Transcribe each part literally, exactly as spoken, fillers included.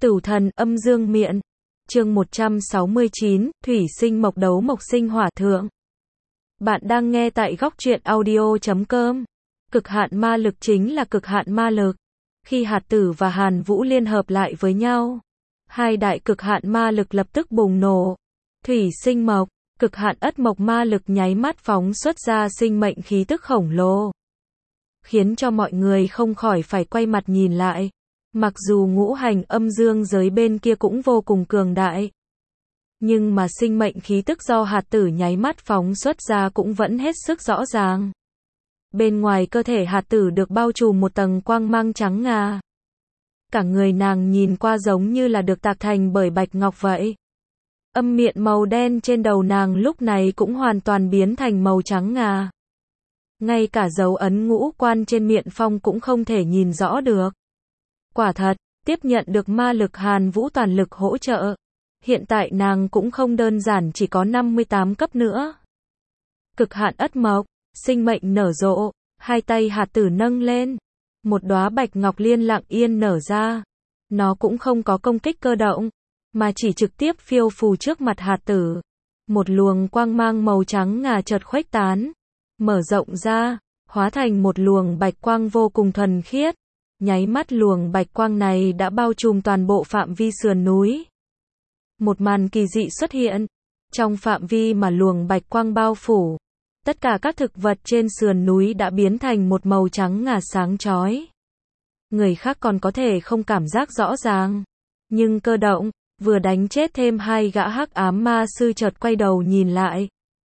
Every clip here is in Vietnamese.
Tửu thần âm dương miện. Chương một trăm sáu mươi chín, Thủy sinh mộc đấu mộc sinh hỏa thượng. Bạn đang nghe tại góc truyện audio chấm com. Cực hạn ma lực chính là cực hạn ma lực. Khi Hạt Tử và Hàn Vũ liên hợp lại với nhau, hai đại cực hạn ma lực lập tức bùng nổ. Thủy sinh mộc, cực hạn ất mộc ma lực nháy mắt phóng xuất ra sinh mệnh khí tức khổng lồ, khiến cho mọi người không khỏi phải quay mặt nhìn lại. Mặc dù ngũ hành âm dương giới bên kia cũng vô cùng cường đại, nhưng mà sinh mệnh khí tức do Hạt Tử nháy mắt phóng xuất ra cũng vẫn hết sức rõ ràng. Bên ngoài cơ thể Hạt Tử được bao trùm một tầng quang mang trắng ngà. Cả người nàng nhìn qua giống như là được tạc thành bởi bạch ngọc vậy. Âm miện màu đen trên đầu nàng lúc này cũng hoàn toàn biến thành màu trắng ngà. Ngay cả dấu ấn ngũ quan trên miện phong cũng không thể nhìn rõ được. Quả thật, tiếp nhận được ma lực Hàn Vũ toàn lực hỗ trợ. Hiện tại nàng cũng không đơn giản chỉ có năm mươi tám cấp nữa. Cực hạn ất mộc, sinh mệnh nở rộ, hai tay Hạt Tử nâng lên. Một đóa bạch ngọc liên lặng yên nở ra. Nó cũng không có công kích cơ động, mà chỉ trực tiếp phiêu phù trước mặt Hạt Tử. Một luồng quang mang màu trắng ngà chợt khuếch tán, mở rộng ra, hóa thành một luồng bạch quang vô cùng thuần khiết. Nháy mắt luồng bạch quang này đã bao trùm toàn bộ phạm vi sườn núi. Một màn kỳ dị xuất hiện. Trong phạm vi mà luồng bạch quang bao phủ, tất cả các thực vật trên sườn núi đã biến thành một màu trắng ngà sáng chói. Người khác còn có thể không cảm giác rõ ràng, nhưng Cơ Động vừa đánh chết thêm hai gã hắc ám ma sư chợt quay đầu nhìn lại.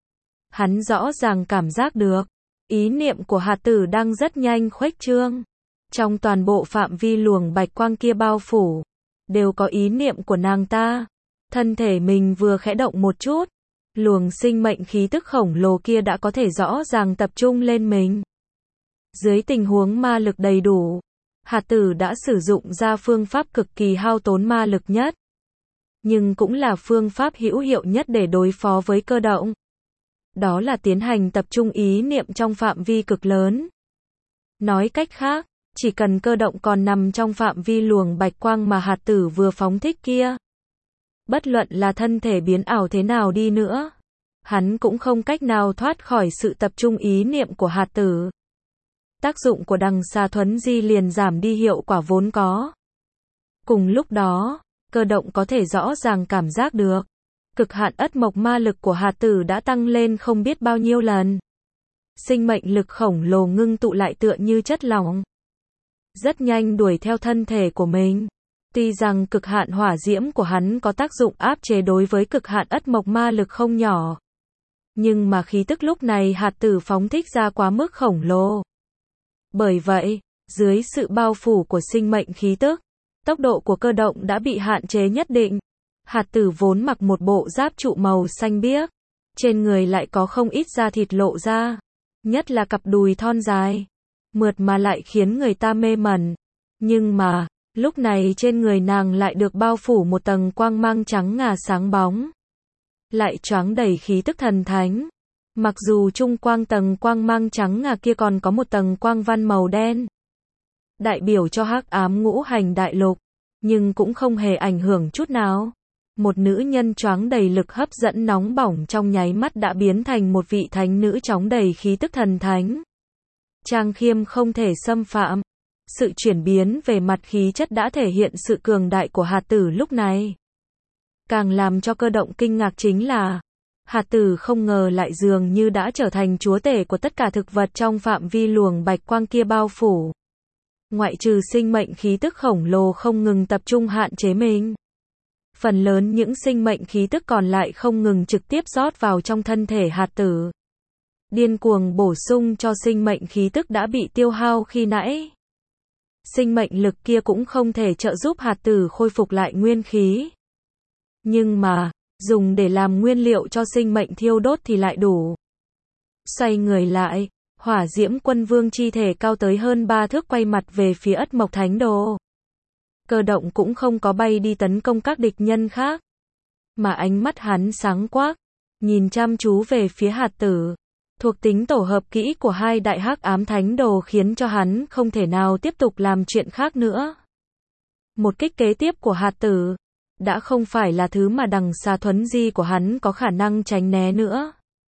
Hắn rõ ràng cảm giác được, ý niệm của Hạt Tử đang rất nhanh khuếch trương. Trong toàn bộ phạm vi luồng bạch quang kia bao phủ, đều có ý niệm của nàng ta. Thân thể mình vừa khẽ động một chút, luồng sinh mệnh khí tức khổng lồ kia đã có thể rõ ràng tập trung lên mình. Dưới tình huống ma lực đầy đủ, Hạt Tử đã sử dụng ra phương pháp cực kỳ hao tốn ma lực nhất, nhưng cũng là phương pháp hữu hiệu nhất để đối phó với Cơ Động. Đó là tiến hành tập trung ý niệm trong phạm vi cực lớn. Nói cách khác, chỉ cần Cơ Động còn nằm trong phạm vi luồng bạch quang mà Hạt Tử vừa phóng thích kia, bất luận là thân thể biến ảo thế nào đi nữa, hắn cũng không cách nào thoát khỏi sự tập trung ý niệm của Hạt Tử. Tác dụng của đằng xà thuấn di liền giảm đi hiệu quả vốn có. Cùng lúc đó, Cơ Động có thể rõ ràng cảm giác được, cực hạn ất mộc ma lực của Hạt Tử đã tăng lên không biết bao nhiêu lần. Sinh mệnh lực khổng lồ ngưng tụ lại tựa như chất lỏng, rất nhanh đuổi theo thân thể của mình. Tuy rằng cực hạn hỏa diễm của hắn có tác dụng áp chế đối với cực hạn ất mộc ma lực không nhỏ, nhưng mà khí tức lúc này Hạt Tử phóng thích ra quá mức khổng lồ. Bởi vậy, dưới sự bao phủ của sinh mệnh khí tức, tốc độ của Cơ Động đã bị hạn chế nhất định. Hạt Tử vốn mặc một bộ giáp trụ màu xanh biếc, trên người lại có không ít da thịt lộ ra, nhất là cặp đùi thon dài, mượt mà lại khiến người ta mê mẩn. Nhưng mà, lúc này trên người nàng lại được bao phủ một tầng quang mang trắng ngà sáng bóng, lại choáng đầy khí tức thần thánh. Mặc dù trung quang tầng quang mang trắng ngà kia còn có một tầng quang văn màu đen, đại biểu cho hắc ám ngũ hành đại lục, nhưng cũng không hề ảnh hưởng chút nào. Một nữ nhân choáng đầy lực hấp dẫn nóng bỏng trong nháy mắt đã biến thành một vị thánh nữ chóng đầy khí tức thần thánh. Trang khiêm không thể xâm phạm. Sự chuyển biến về mặt khí chất đã thể hiện sự cường đại của Hạt Tử lúc này. Càng làm cho Cơ Động kinh ngạc chính là, Hạt Tử không ngờ lại dường như đã trở thành chúa tể của tất cả thực vật trong phạm vi luồng bạch quang kia bao phủ. Ngoại trừ sinh mệnh khí tức khổng lồ không ngừng tập trung hạn chế mình, phần lớn những sinh mệnh khí tức còn lại không ngừng trực tiếp rót vào trong thân thể Hạt Tử, điên cuồng bổ sung cho sinh mệnh khí tức đã bị tiêu hao khi nãy. Sinh mệnh lực kia cũng không thể trợ giúp Hạt Tử khôi phục lại nguyên khí, nhưng mà, dùng để làm nguyên liệu cho sinh mệnh thiêu đốt thì lại đủ. Xoay người lại, Hỏa Diễm Quân Vương chi thể cao tới hơn ba thước quay mặt về phía Ất Mộc Thánh Đồ. Cơ Động cũng không có bay đi tấn công các địch nhân khác, mà ánh mắt hắn sáng quắc, nhìn chăm chú về phía Hạt Tử. Thuộc tính tổ hợp kỹ của hai đại hắc ám thánh đồ khiến cho hắn không thể nào tiếp tục làm chuyện khác nữa. Một kích kế tiếp của hạt tử đã không phải là thứ mà đằng xà thuấn di của hắn có khả năng tránh né nữa.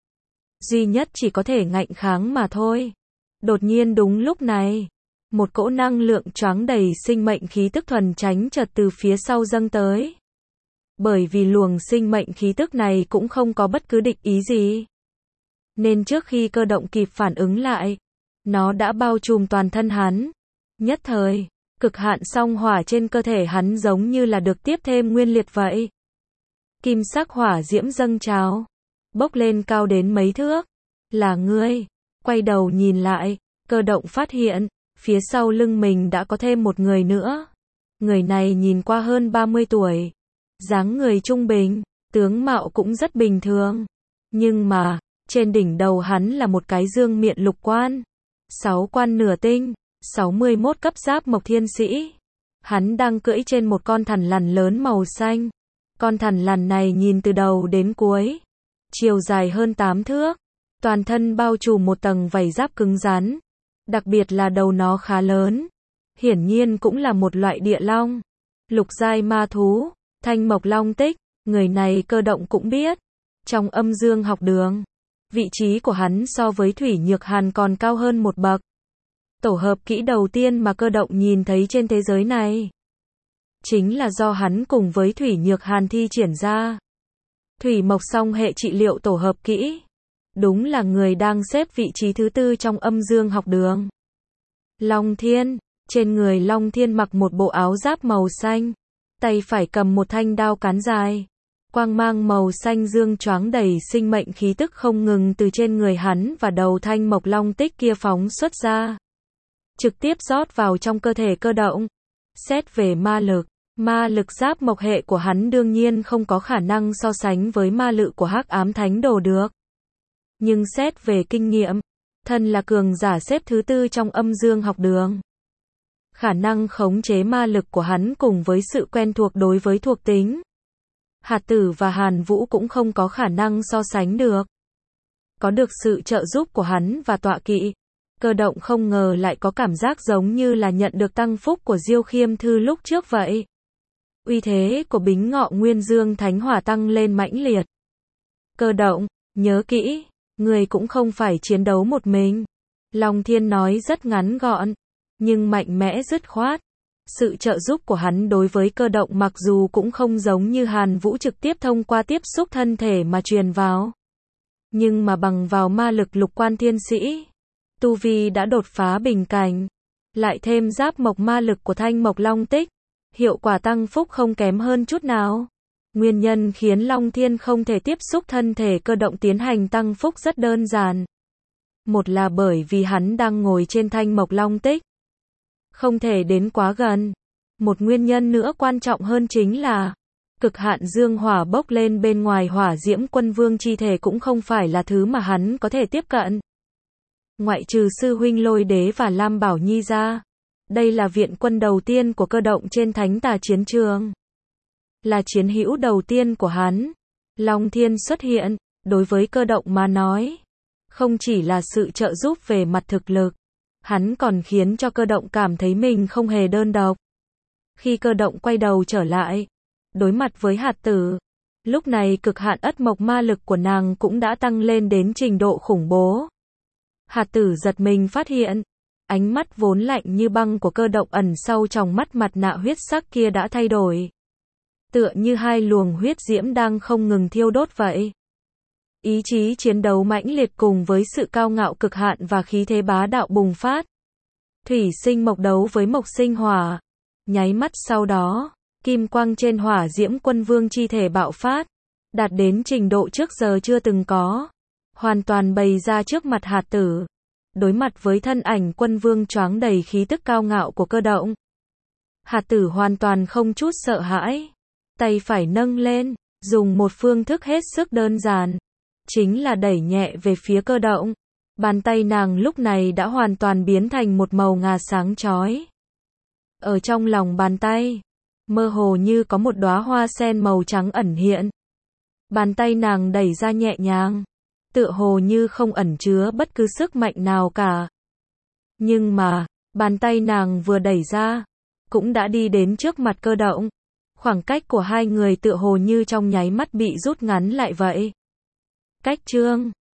Duy nhất chỉ có thể ngạnh kháng mà thôi. Đột nhiên đúng lúc này, một cỗ năng lượng choáng đầy sinh mệnh khí tức thuần tránh chợt từ phía sau dâng tới. Bởi vì luồng sinh mệnh khí tức này cũng không có bất cứ địch ý gì. Nên trước khi cơ động kịp phản ứng lại, nó đã bao trùm toàn thân hắn. Nhất thời, cực hạn song hỏa trên cơ thể hắn giống như là được tiếp thêm nguyên liệt vậy. Kim sắc hỏa diễm dâng trào, bốc lên cao đến mấy thước. Là ngươi. Quay đầu nhìn lại, cơ động phát hiện, phía sau lưng mình đã có thêm một người nữa. Người này nhìn qua hơn ba mươi tuổi. Dáng người trung bình, tướng mạo cũng rất bình thường. Nhưng mà, trên đỉnh đầu hắn là một cái dương miện lục quan. Sáu quan nửa tinh, sáu mươi mốt cấp giáp mộc thiên sĩ. Hắn đang cưỡi trên một con thằn lằn lớn màu xanh. Con thằn lằn này nhìn từ đầu đến cuối. Chiều dài hơn tám thước. Toàn thân bao trùm một tầng vảy giáp cứng rắn. Đặc biệt là đầu nó khá lớn. Hiển nhiên cũng là một loại địa long. Lục giai ma thú, thanh mộc long tích. Người này cơ động cũng biết. Trong âm dương học đường, vị trí của hắn so với Thủy Nhược Hàn còn cao hơn một bậc. Tổ hợp kỹ đầu tiên mà cơ động nhìn thấy trên thế giới này chính là do hắn cùng với Thủy Nhược Hàn thi triển ra. Thủy mộc song hệ trị liệu tổ hợp kỹ. Đúng là người đang xếp vị trí thứ tư trong âm dương học đường. Long Thiên, trên người Long Thiên mặc một bộ áo giáp màu xanh, tay phải cầm một thanh đao cán dài. Quang mang màu xanh dương choáng đầy sinh mệnh khí tức không ngừng từ trên người hắn và đầu thanh mộc long tích kia phóng xuất ra. Trực tiếp rót vào trong cơ thể cơ động. Xét về ma lực, ma lực giáp mộc hệ của hắn đương nhiên không có khả năng so sánh với ma lực của Hắc Ám Thánh Đồ được. Nhưng xét về kinh nghiệm, thân là cường giả xếp thứ tư trong âm dương học đường. Khả năng khống chế ma lực của hắn cùng với sự quen thuộc đối với thuộc tính, Hạt Tử và Hàn Vũ cũng không có khả năng so sánh được. Có được sự trợ giúp của hắn và tọa kỵ, cơ động không ngờ lại có cảm giác giống như là nhận được tăng phúc của Diêu Khiêm Thư lúc trước vậy. Uy thế của Bính Ngọ Nguyên Dương Thánh Hỏa tăng lên mãnh liệt. Cơ động, nhớ kỹ, người cũng không phải chiến đấu một mình. Long Thiên nói rất ngắn gọn, nhưng mạnh mẽ dứt khoát. Sự trợ giúp của hắn đối với cơ động mặc dù cũng không giống như Hàn Vũ trực tiếp thông qua tiếp xúc thân thể mà truyền vào. Nhưng mà bằng vào ma lực lục quan thiên sĩ, tu vi đã đột phá bình cảnh. Lại thêm giáp mộc ma lực của thanh mộc long tích, hiệu quả tăng phúc không kém hơn chút nào. Nguyên nhân khiến Long Thiên không thể tiếp xúc thân thể cơ động tiến hành tăng phúc rất đơn giản. Một là bởi vì hắn đang ngồi trên thanh mộc long tích, không thể đến quá gần. Một nguyên nhân nữa quan trọng hơn chính là cực hạn dương hỏa bốc lên bên ngoài hỏa diễm quân vương chi thể cũng không phải là thứ mà hắn có thể tiếp cận. Ngoại trừ sư huynh Lôi Đế và Lam Bảo Nhi ra, đây là viện quân đầu tiên của cơ động trên thánh tà chiến trường. Là chiến hữu đầu tiên của hắn. Long Thiên xuất hiện, đối với cơ động mà nói, không chỉ là sự trợ giúp về mặt thực lực, hắn còn khiến cho cơ động cảm thấy mình không hề đơn độc. Khi cơ động quay đầu trở lại, đối mặt với Hạt Tử, lúc này cực hạn ất mộc ma lực của nàng cũng đã tăng lên đến trình độ khủng bố. Hạt Tử giật mình phát hiện, ánh mắt vốn lạnh như băng của cơ động ẩn sâu trong mắt mặt nạ huyết sắc kia đã thay đổi. Tựa như hai luồng huyết diễm đang không ngừng thiêu đốt vậy. Ý chí chiến đấu mãnh liệt cùng với sự cao ngạo cực hạn và khí thế bá đạo bùng phát. Thủy sinh mộc đấu với mộc sinh hỏa. Nháy mắt sau đó, kim quang trên hỏa diễm quân vương chi thể bạo phát, đạt đến trình độ trước giờ chưa từng có. Hoàn toàn bày ra trước mặt Hạt Tử. Đối mặt với thân ảnh quân vương choáng đầy khí tức cao ngạo của cơ động, Hạt Tử hoàn toàn không chút sợ hãi. Tay phải nâng lên, dùng một phương thức hết sức đơn giản, chính là đẩy nhẹ về phía cơ động. Bàn tay nàng lúc này đã hoàn toàn biến thành một màu ngà sáng chói. Ở trong lòng bàn tay, mơ hồ như có một đóa hoa sen màu trắng ẩn hiện. Bàn tay nàng đẩy ra nhẹ nhàng, tựa hồ như không ẩn chứa bất cứ sức mạnh nào cả. Nhưng mà, bàn tay nàng vừa đẩy ra, cũng đã đi đến trước mặt Cơ Động. Khoảng cách của hai người tựa hồ như trong nháy mắt bị rút ngắn lại vậy. Cách Trương